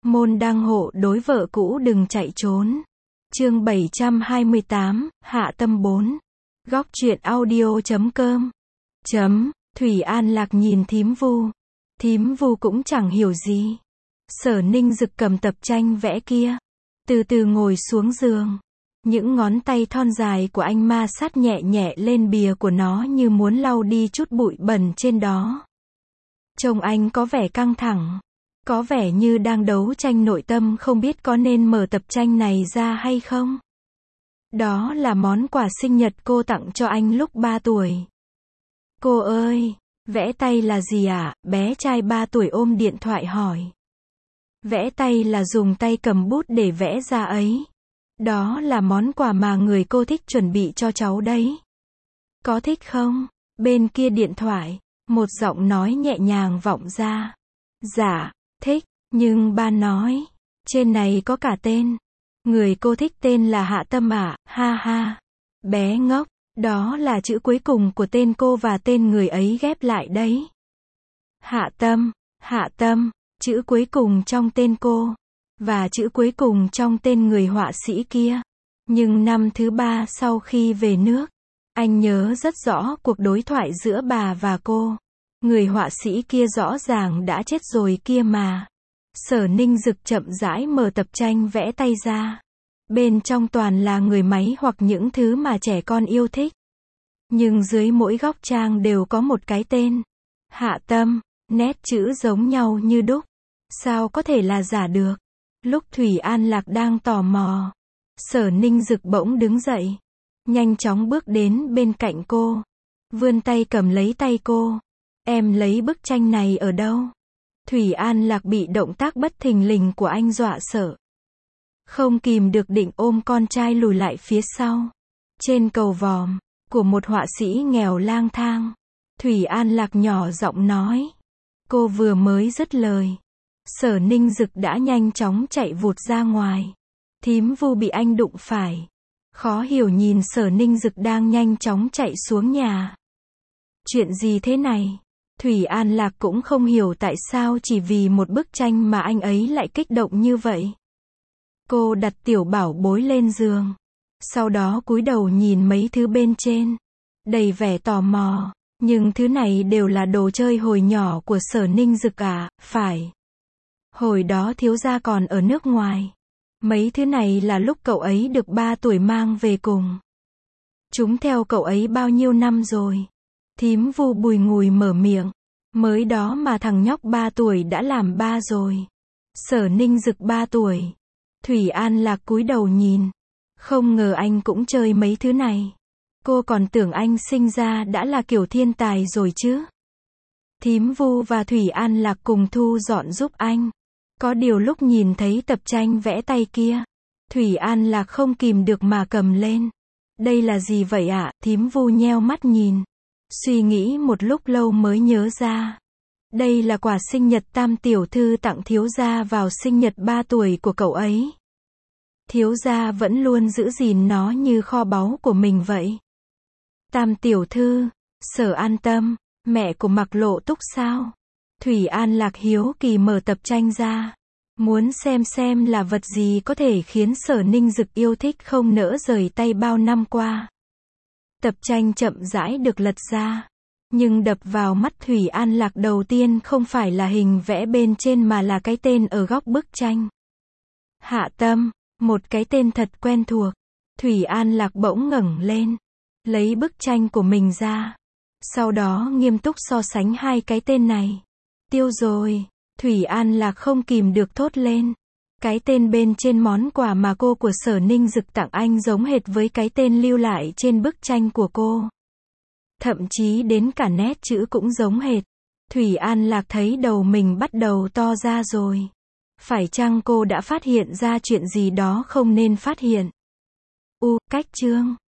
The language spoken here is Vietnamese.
Môn đăng hộ đối vợ cũ đừng chạy trốn. Chương 728, Hạ Tâm 4. Góc truyện audio.com. Thủy An Lạc nhìn Thím Vu. Thím Vu cũng chẳng hiểu gì. Sở Ninh Dực cầm tập tranh vẽ kia, từ từ ngồi xuống giường. Những ngón tay thon dài của anh ma sát nhẹ nhẹ lên bìa của nó như muốn lau đi chút bụi bẩn trên đó. Trông anh có vẻ căng thẳng, có vẻ như đang đấu tranh nội tâm không biết có nên mở tập tranh này ra hay không. Đó là món quà sinh nhật cô tặng cho anh lúc 3 tuổi. Cô ơi, vẽ tay là gì ạ? Bé trai 3 tuổi ôm điện thoại hỏi. Vẽ tay là dùng tay cầm bút để vẽ ra ấy. Đó là món quà mà người cô thích chuẩn bị cho cháu đấy. Có thích không? Bên kia điện thoại, một giọng nói nhẹ nhàng vọng ra. Dạ, thích, nhưng ba nói, trên này có cả tên. Người cô thích tên là Hạ Tâm ạ, ha ha. Bé ngốc, đó là chữ cuối cùng của tên cô và tên người ấy ghép lại đấy. Hạ Tâm, chữ cuối cùng trong tên cô, và chữ cuối cùng trong tên người họa sĩ kia. Nhưng năm thứ 3 sau khi về nước, anh nhớ rất rõ cuộc đối thoại giữa bà và cô. Người họa sĩ kia rõ ràng đã chết rồi kia mà. Sở Ninh Dực chậm rãi mở tập tranh vẽ tay ra. Bên trong toàn là người máy hoặc những thứ mà trẻ con yêu thích. Nhưng dưới mỗi góc trang đều có một cái tên. Hạ Tâm, nét chữ giống nhau như đúc. Sao có thể là giả được? Lúc Thủy An Lạc đang tò mò, Sở Ninh Dực bỗng đứng dậy, nhanh chóng bước đến bên cạnh cô, vươn tay cầm lấy tay cô. Em lấy bức tranh này ở đâu? Thủy An Lạc bị động tác bất thình lình của anh dọa sợ. Không kìm được định ôm con trai lùi lại phía sau. Trên cầu vòm của một họa sĩ nghèo lang thang, Thủy An Lạc nhỏ giọng nói. Cô vừa mới dứt lời, Sở Ninh Dực đã nhanh chóng chạy vụt ra ngoài. Thím Vu bị anh đụng phải, khó hiểu nhìn Sở Ninh Dực đang nhanh chóng chạy xuống nhà. Chuyện gì thế này? Thủy An Lạc cũng không hiểu tại sao chỉ vì một bức tranh mà anh ấy lại kích động như vậy. Cô đặt tiểu bảo bối lên giường, sau đó cúi đầu nhìn mấy thứ bên trên, đầy vẻ tò mò. Nhưng thứ này đều là đồ chơi hồi nhỏ của Sở Ninh Dực à? Phải. Hồi đó thiếu gia còn ở nước ngoài. Mấy thứ này là lúc cậu ấy được 3 tuổi mang về cùng. Chúng theo cậu ấy bao nhiêu năm rồi? Thím Vu bùi ngùi mở miệng. Mới đó mà thằng nhóc 3 tuổi đã làm ba rồi. Sở Ninh Dực 3 tuổi. Thủy An Lạc cúi đầu nhìn. Không ngờ anh cũng chơi mấy thứ này. Cô còn tưởng anh sinh ra đã là kiểu thiên tài rồi chứ. Thím Vu và Thủy An Lạc cùng thu dọn giúp anh. Có điều lúc nhìn thấy tập tranh vẽ tay kia, Thủy An Lạc không kìm được mà cầm lên. Đây là gì vậy ạ? Thím Vu nheo mắt nhìn. Suy nghĩ một lúc lâu mới nhớ ra. Đây là quà sinh nhật Tam tiểu thư tặng thiếu gia vào sinh nhật 3 tuổi của cậu ấy. Thiếu gia vẫn luôn giữ gìn nó như kho báu của mình vậy. Tam tiểu thư, Sở An Tâm, mẹ của Mạc Lộ Túc sao? Thủy An Lạc hiếu kỳ mở tập tranh ra, muốn xem là vật gì có thể khiến Sở Ninh Dực yêu thích không nỡ rời tay bao năm qua. Tập tranh chậm rãi được lật ra, nhưng đập vào mắt Thủy An Lạc đầu tiên không phải là hình vẽ bên trên mà là cái tên ở góc bức tranh. Hạ Tâm, một cái tên thật quen thuộc. Thủy An Lạc bỗng ngẩng lên, lấy bức tranh của mình ra, sau đó nghiêm túc so sánh hai cái tên này. Tiêu rồi, Thủy An Lạc không kìm được thốt lên. Cái tên bên trên món quà mà cô của Sở Ninh Dực tặng anh giống hệt với cái tên lưu lại trên bức tranh của cô. Thậm chí đến cả nét chữ cũng giống hệt. Thủy An Lạc thấy đầu mình bắt đầu to ra rồi. Phải chăng cô đã phát hiện ra chuyện gì đó không nên phát hiện? Cách chương